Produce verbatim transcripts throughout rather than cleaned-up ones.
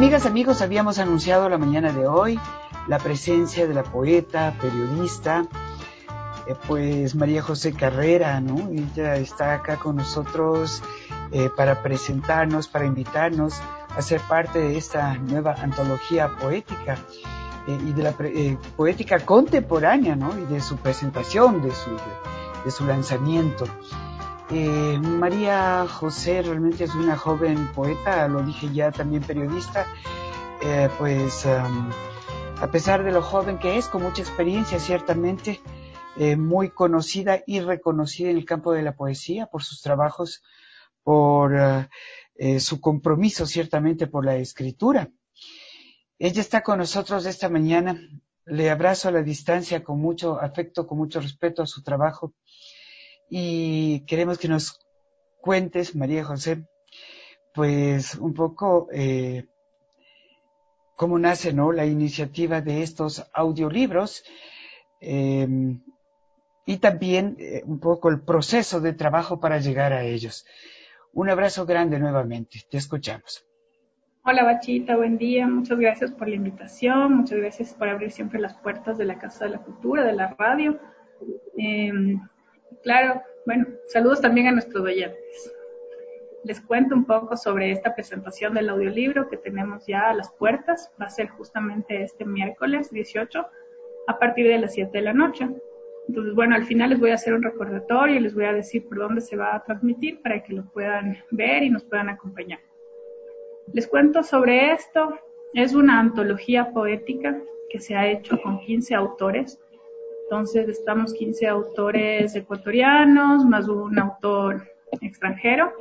Amigas, amigos, habíamos anunciado la mañana de hoy la presencia de la poeta, periodista, eh, pues María José Carrera, ¿no? Ella está acá con nosotros eh, para presentarnos, para invitarnos a ser parte de esta nueva antología poética eh, y de la eh, poética contemporánea, ¿no? Y de su presentación, de su, de, de su lanzamiento. Eh, María José realmente es una joven poeta, lo dije ya, también periodista, eh, pues um, a pesar de lo joven que es, con mucha experiencia ciertamente, eh, muy conocida y reconocida en el campo de la poesía por sus trabajos, por uh, eh, su compromiso ciertamente por la escritura. Ella está con nosotros esta mañana, le abrazo a la distancia con mucho afecto, con mucho respeto a su trabajo y queremos que nos cuentes, María José, pues un poco eh, cómo nace, ¿no?, la iniciativa de estos audiolibros eh, y también eh, un poco el proceso de trabajo para llegar a ellos. Un abrazo grande nuevamente, te escuchamos. Hola Bachita, buen día, muchas gracias por la invitación, muchas gracias por abrir siempre las puertas de la Casa de la Cultura, de la radio. Eh, claro, bueno, saludos también a nuestros oyentes. Les cuento un poco sobre esta presentación del audiolibro que tenemos ya a las puertas. Va a ser justamente este miércoles dieciocho a partir de las siete de la noche. Entonces, bueno, al final les voy a hacer un recordatorio y les voy a decir por dónde se va a transmitir para que lo puedan ver y nos puedan acompañar. Les cuento sobre esto. Es una antología poética que se ha hecho con quince autores. Entonces, estamos quince autores ecuatorianos, más un autor extranjero.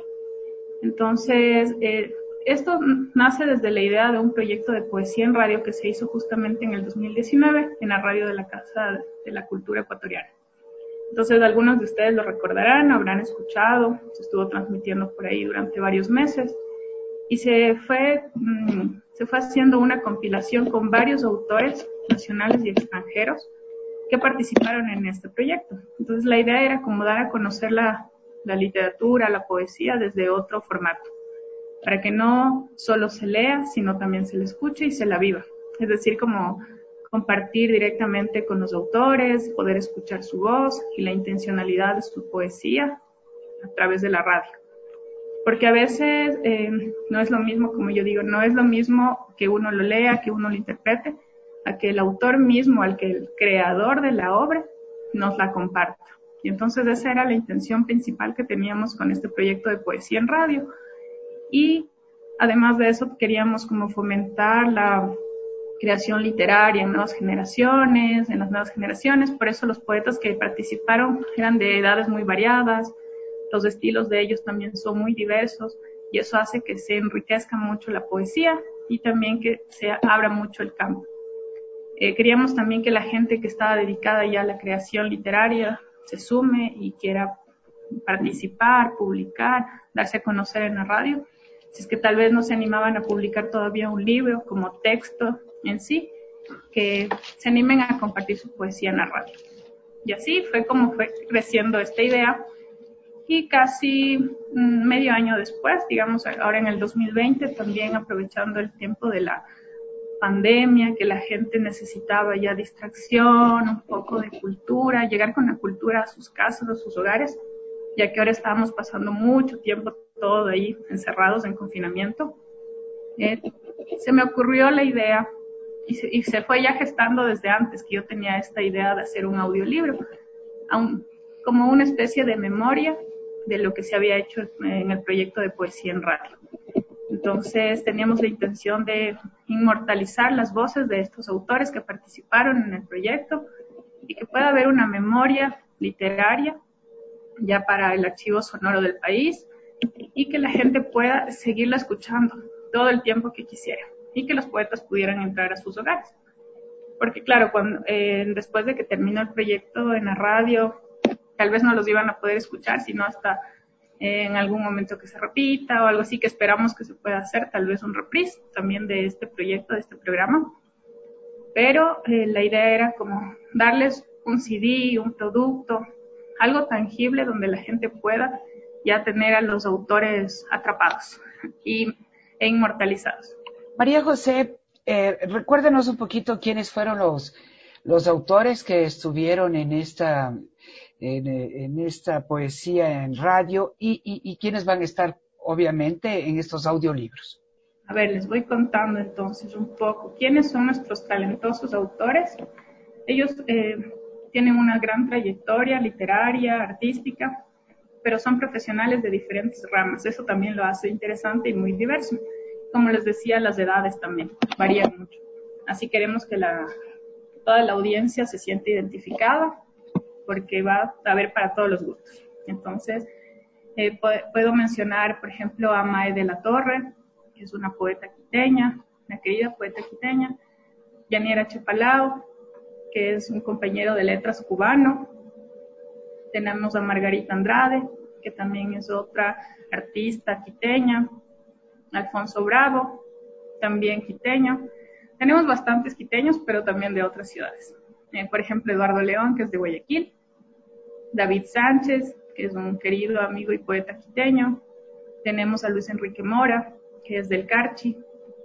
Entonces, eh, esto nace desde la idea de un proyecto de poesía en radio que se hizo justamente en el dos mil diecinueve en la radio de la Casa de la Cultura Ecuatoriana. Entonces, algunos de ustedes lo recordarán, habrán escuchado, se estuvo transmitiendo por ahí durante varios meses y se fue, mmm, se fue haciendo una compilación con varios autores nacionales y extranjeros que participaron en este proyecto. Entonces, la idea era como dar a conocer la la literatura, la poesía desde otro formato, para que no solo se lea, sino también se la escuche y se la viva. Es decir, como compartir directamente con los autores, poder escuchar su voz y la intencionalidad de su poesía a través de la radio. Porque a veces eh, no es lo mismo, como yo digo, no es lo mismo que uno lo lea, que uno lo interprete, a que el autor mismo, al que el creador de la obra nos la comparta. Y entonces esa era la intención principal que teníamos con este proyecto de poesía en radio. Y además de eso queríamos como fomentar la creación literaria en nuevas generaciones, en las nuevas generaciones. Por eso los poetas que participaron eran de edades muy variadas, los estilos de ellos también son muy diversos y eso hace que se enriquezca mucho la poesía y también que se abra mucho el campo. Eh, queríamos también que la gente que estaba dedicada ya a la creación literaria se sume y quiera participar, publicar, darse a conocer en la radio. Si es que tal vez no se animaban a publicar todavía un libro como texto en sí, que se animen a compartir su poesía en la radio. Y así fue como fue creciendo esta idea. Y casi mmm, medio año después, digamos ahora en el dos mil veinte, también aprovechando el tiempo de la pandemia, que la gente necesitaba ya distracción, un poco de cultura, llegar con la cultura a sus casas, a sus hogares, ya que ahora estábamos pasando mucho tiempo todo ahí encerrados en confinamiento. Eh, se me ocurrió la idea y se, y se fue ya gestando desde antes que yo tenía esta idea de hacer un audiolibro, un, como una especie de memoria de lo que se había hecho en el proyecto de poesía en radio. Entonces teníamos la intención de inmortalizar las voces de estos autores que participaron en el proyecto y que pueda haber una memoria literaria ya para el archivo sonoro del país y que la gente pueda seguirla escuchando todo el tiempo que quisiera y que los poetas pudieran entrar a sus hogares. Porque claro, cuando, eh, después de que terminó el proyecto en la radio, tal vez no los iban a poder escuchar, sino hasta en algún momento que se repita o algo así, que esperamos que se pueda hacer, tal vez un reprise también de este proyecto, de este programa. Pero eh, la idea era como darles un C D, un producto, algo tangible donde la gente pueda ya tener a los autores atrapados y, e inmortalizados. María José, eh, recuérdenos un poquito quiénes fueron los, los autores que estuvieron en esta, en, en esta poesía en radio y, y, y quiénes van a estar, obviamente, en estos audiolibros. A ver, les voy contando entonces un poco quiénes son nuestros talentosos autores. Ellos eh, tienen una gran trayectoria literaria, artística, pero son profesionales de diferentes ramas. Eso también lo hace interesante y muy diverso. Como les decía, las edades también varían mucho. Así queremos que la, toda la audiencia se sienta identificada, porque va a haber para todos los gustos. Entonces, eh, puedo mencionar, por ejemplo, a Mae de la Torre, que es una poeta quiteña, una querida poeta quiteña, Yaniera Chepalao, que es un compañero de letras cubano. Tenemos a Margarita Andrade, que también es otra artista quiteña. Alfonso Bravo, también quiteño. Tenemos bastantes quiteños, pero también de otras ciudades. Eh, por ejemplo, Eduardo León, que es de Guayaquil. David Sánchez, que es un querido amigo y poeta quiteño. Tenemos a Luis Enrique Mora, que es del Carchi.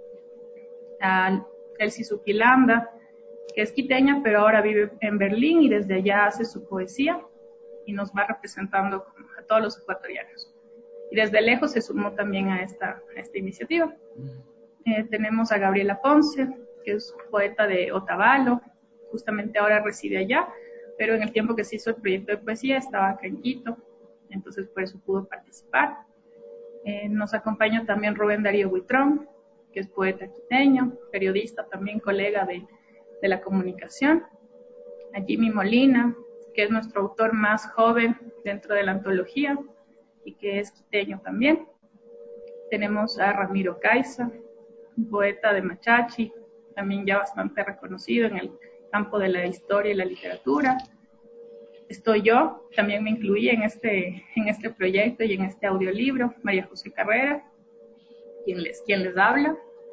A Elsie Zuquilanda, que es quiteña, pero ahora vive en Berlín y desde allá hace su poesía y nos va representando a todos los ecuatorianos. Y desde lejos se sumó también a esta, a esta iniciativa. Eh, tenemos a Gabriela Ponce, que es poeta de Otavalo, justamente ahora reside allá, pero en el tiempo que se hizo el proyecto de poesía estaba acá en Quito, entonces por eso pudo participar. Eh, nos acompaña también Rubén Darío Buitrón, que es poeta quiteño, periodista también, colega de, de la comunicación. A Jimmy Molina, que es nuestro autor más joven dentro de la antología y que es quiteño también. Tenemos a Ramiro Caiza, un poeta de Machachi, también ya bastante reconocido en el campo de la historia y la literatura. Estoy yo, también me incluí en este, en este proyecto y en este audiolibro, María José Carrera, quien les, quien les habla.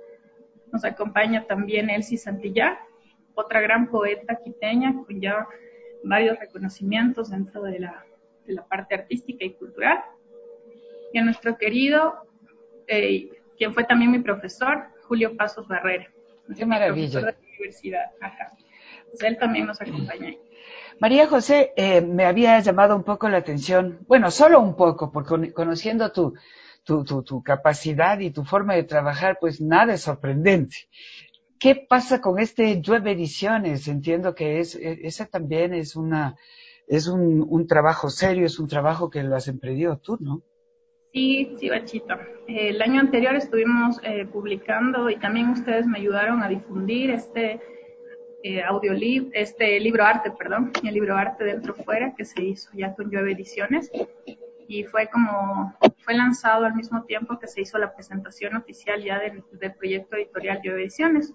Nos acompaña también Elsie Santillán, otra gran poeta quiteña con ya varios reconocimientos dentro de la, de la parte artística y cultural. Y a nuestro querido, eh, quien fue también mi profesor, Julio Pasos Barrera. ¡Qué maravilla! Profesor de la universidad. Ajá. Pues él también nos acompaña ahí. María José, eh, me había llamado un poco la atención, bueno, solo un poco, porque conociendo tu, tu, tu, tu capacidad y tu forma de trabajar, pues nada es sorprendente. ¿Qué pasa con este Llueve Ediciones? Entiendo que es, esa también es una, es un, un trabajo serio, es un trabajo que lo has emprendido tú, ¿no? Sí, sí, Bachito. Eh, el año anterior estuvimos eh, publicando y también ustedes me ayudaron a difundir este eh, audiolibro, este libro arte, perdón, el libro arte dentro fuera que se hizo ya con Llueve Ediciones y fue como, fue lanzado al mismo tiempo que se hizo la presentación oficial ya del, del proyecto editorial Llueve Ediciones,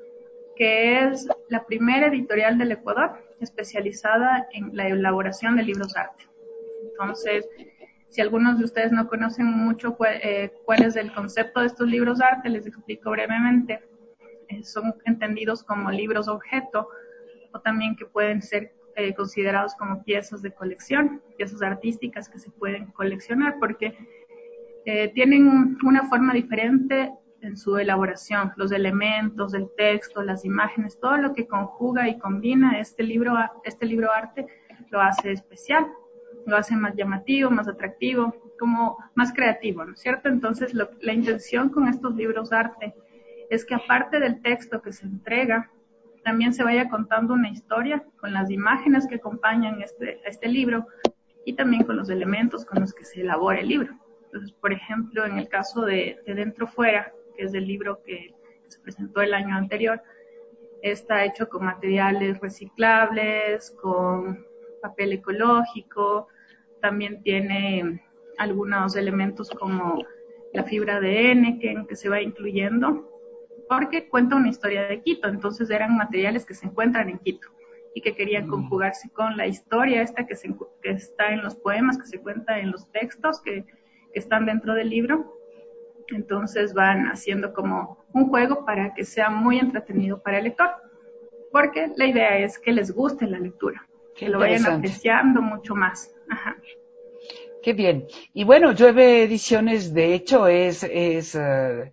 que es la primera editorial del Ecuador especializada en la elaboración de libros arte. Entonces, si algunos de ustedes no conocen mucho cuál, eh, cuál es el concepto de estos libros arte, les explico brevemente. Eh, son entendidos como libros objeto o también que pueden ser eh, considerados como piezas de colección, piezas artísticas que se pueden coleccionar porque eh, tienen una forma diferente en su elaboración, los elementos, el texto, las imágenes, todo lo que conjuga y combina este libro, este libro arte lo hace especial, lo hace más llamativo, más atractivo, como más creativo, ¿no es cierto? Entonces lo, la intención con estos libros arte es que aparte del texto que se entrega, también se vaya contando una historia con las imágenes que acompañan este, este libro y también con los elementos con los que se elabora el libro. Entonces, por ejemplo, en el caso de, de Dentro Fuera, que es el libro que se presentó el año anterior, está hecho con materiales reciclables, con papel ecológico, también tiene algunos elementos como la fibra de N que, que se va incluyendo, porque cuenta una historia de Quito, entonces eran materiales que se encuentran en Quito y que querían conjugarse con la historia esta que, se, que está en los poemas, que se cuenta en los textos que, que están dentro del libro. Entonces van haciendo como un juego para que sea muy entretenido para el lector, porque la idea es que les guste la lectura, que lo vayan apreciando mucho más. Ajá. Qué bien. Y bueno, Llueve Ediciones, de hecho, es, es uh,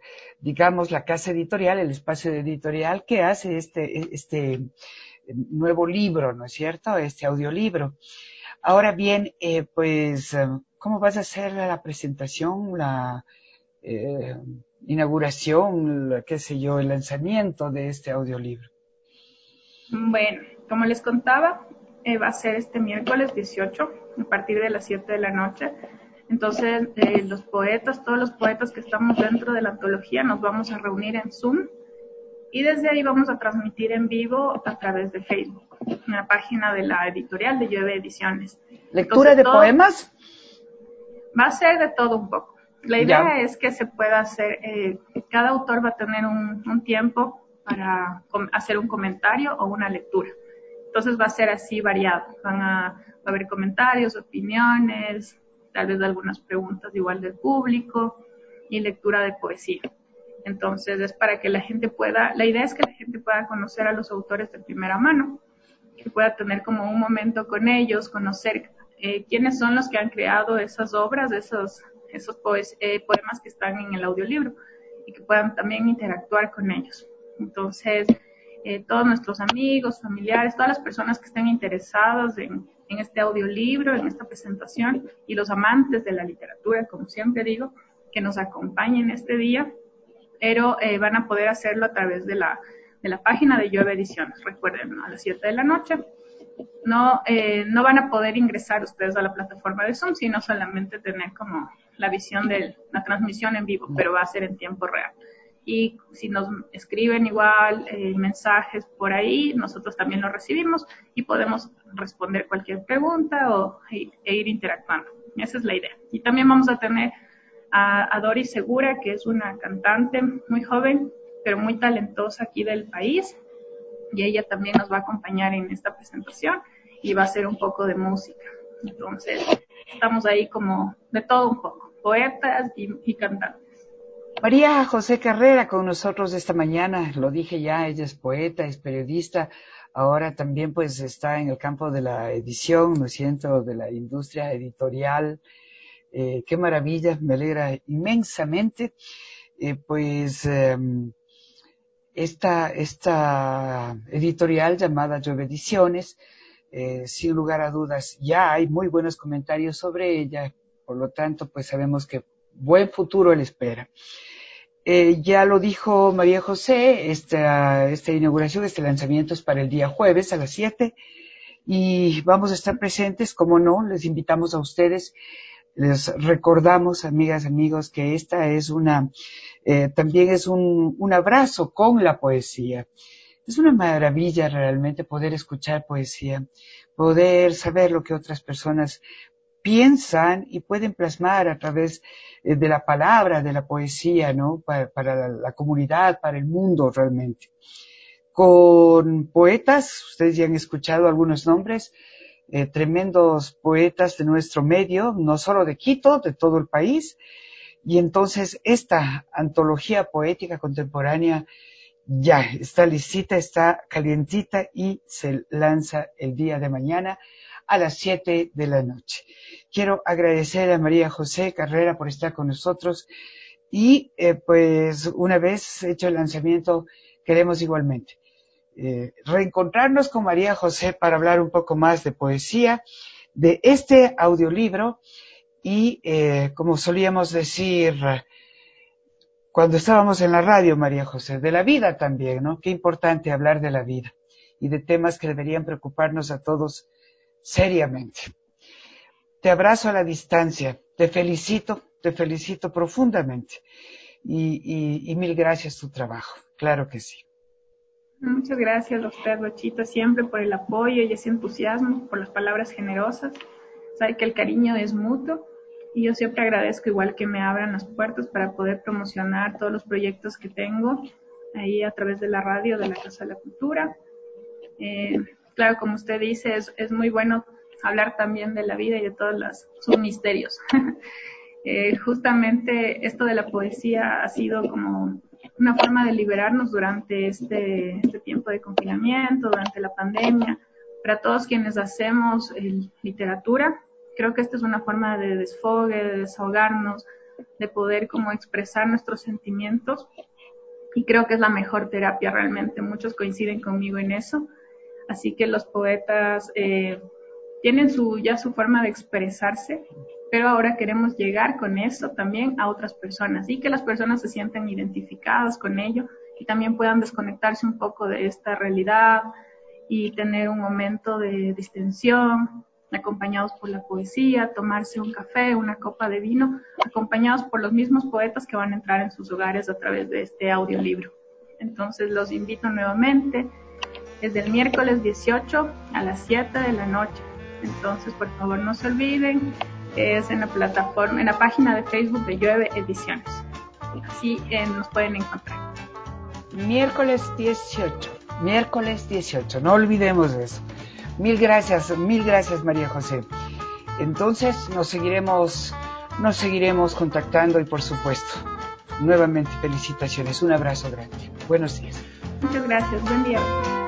digamos, la casa editorial, el espacio editorial que hace este, este nuevo libro, ¿no es cierto? Este audiolibro. Ahora bien, eh, pues, ¿cómo vas a hacer la presentación, la eh, inauguración, la, qué sé yo, el lanzamiento de este audiolibro? Bueno, como les contaba, eh, va a ser este miércoles dieciocho, a partir de las siete de la noche. Entonces, eh, los poetas, todos los poetas que estamos dentro de la antología, nos vamos a reunir en Zoom y desde ahí vamos a transmitir en vivo a través de Facebook, en la página de la editorial de Llueve Ediciones. ¿Lectura Entonces, de todo poemas? va a ser de todo un poco. La Ya. idea es que se pueda hacer, eh, cada autor va a tener un, un tiempo para hacer un comentario o una lectura. Entonces va a ser así variado. Van a, va a haber comentarios, opiniones, tal vez algunas preguntas igual del público y lectura de poesía. Entonces es para que la gente pueda, la idea es que la gente pueda conocer a los autores de primera mano, que pueda tener como un momento con ellos, conocer eh, quiénes son los que han creado esas obras, esos, esos poes, eh, poemas que están en el audiolibro y que puedan también interactuar con ellos. Entonces, eh, todos nuestros amigos, familiares, todas las personas que estén interesadas en, en este audiolibro, en esta presentación, y los amantes de la literatura, como siempre digo, que nos acompañen este día, pero eh, van a poder hacerlo a través de la, de la página de Llueve Ediciones. Recuerden, a las siete de la noche. No, eh, no van a poder ingresar ustedes a la plataforma de Zoom, sino solamente tener como la visión de la transmisión en vivo, pero va a ser en tiempo real. Y si nos escriben igual eh, mensajes por ahí, nosotros también los recibimos y podemos responder cualquier pregunta o e, e ir interactuando. Esa es la idea. Y también vamos a tener a, a Doris Segura, que es una cantante muy joven, pero muy talentosa aquí del país, y ella también nos va a acompañar en esta presentación y va a hacer un poco de música. Entonces, estamos ahí como de todo un poco, poetas y, y cantantes. María José Carrera con nosotros esta mañana, lo dije ya, ella es poeta, es periodista, ahora también pues está en el campo de la edición, ¿no es cierto?, de la industria editorial. Eh, qué maravilla, me alegra inmensamente. Eh, pues eh, esta, esta editorial llamada Llueve Ediciones, eh, sin lugar a dudas, ya hay muy buenos comentarios sobre ella, por lo tanto, pues sabemos que buen futuro le espera. Eh, ya lo dijo María José, esta, esta inauguración, este lanzamiento es para el día jueves a las siete y vamos a estar presentes, como no, les invitamos a ustedes, les recordamos, amigas, amigos, que esta es una, eh, también es un, un abrazo con la poesía. Es una maravilla realmente poder escuchar poesía, poder saber lo que otras personas piensan y pueden plasmar a través de la palabra, de la poesía, ¿no? Para, para la, la comunidad, para el mundo realmente. Con poetas, ustedes ya han escuchado algunos nombres, eh, tremendos poetas de nuestro medio, no solo de Quito, de todo el país. Y entonces esta antología poética contemporánea ya está lisita, está calientita y se lanza el día de mañana a las siete de la noche. Quiero agradecer a María José Carrera por estar con nosotros y eh, pues una vez hecho el lanzamiento queremos igualmente eh, reencontrarnos con María José para hablar un poco más de poesía, de este audiolibro y eh, como solíamos decir cuando estábamos en la radio, María José, de la vida también, ¿no? Qué importante hablar de la vida y de temas que deberían preocuparnos a todos seriamente. Te abrazo a la distancia, te felicito, te felicito profundamente y, y, y mil gracias tu trabajo, claro que sí. Muchas gracias a usted, Rochita, siempre por el apoyo y ese entusiasmo, por las palabras generosas. Sabe que el cariño es mutuo y yo siempre agradezco igual que me abran las puertas para poder promocionar todos los proyectos que tengo ahí a través de la radio de la Casa de la Cultura. Eh, claro, como usted dice, es, es muy bueno hablar también de la vida y de todos los, sus misterios. eh, justamente esto de la poesía ha sido como una forma de liberarnos durante este, este tiempo de confinamiento, durante la pandemia. Para todos quienes hacemos eh, literatura, creo que esta es una forma de desfogue, de desahogarnos, de poder como expresar nuestros sentimientos y creo que es la mejor terapia realmente. Muchos coinciden conmigo en eso. Así que los poetas eh, tienen su, ya su forma de expresarse, pero ahora queremos llegar con eso también a otras personas y que las personas se sientan identificadas con ello y también puedan desconectarse un poco de esta realidad y tener un momento de distensión, acompañados por la poesía, tomarse un café, una copa de vino, acompañados por los mismos poetas que van a entrar en sus hogares a través de este audiolibro. Entonces los invito nuevamente, es del miércoles dieciocho a las siete de la noche. Entonces, por favor, no se olviden, es en la plataforma, en la página de Facebook de Llueve Ediciones. Así eh, nos pueden encontrar. Miércoles dieciocho, miércoles dieciocho, no olvidemos de eso. Mil gracias, mil gracias María José. Entonces nos seguiremos, nos seguiremos contactando y por supuesto, nuevamente felicitaciones, un abrazo grande. Buenos días. Muchas gracias, buen día.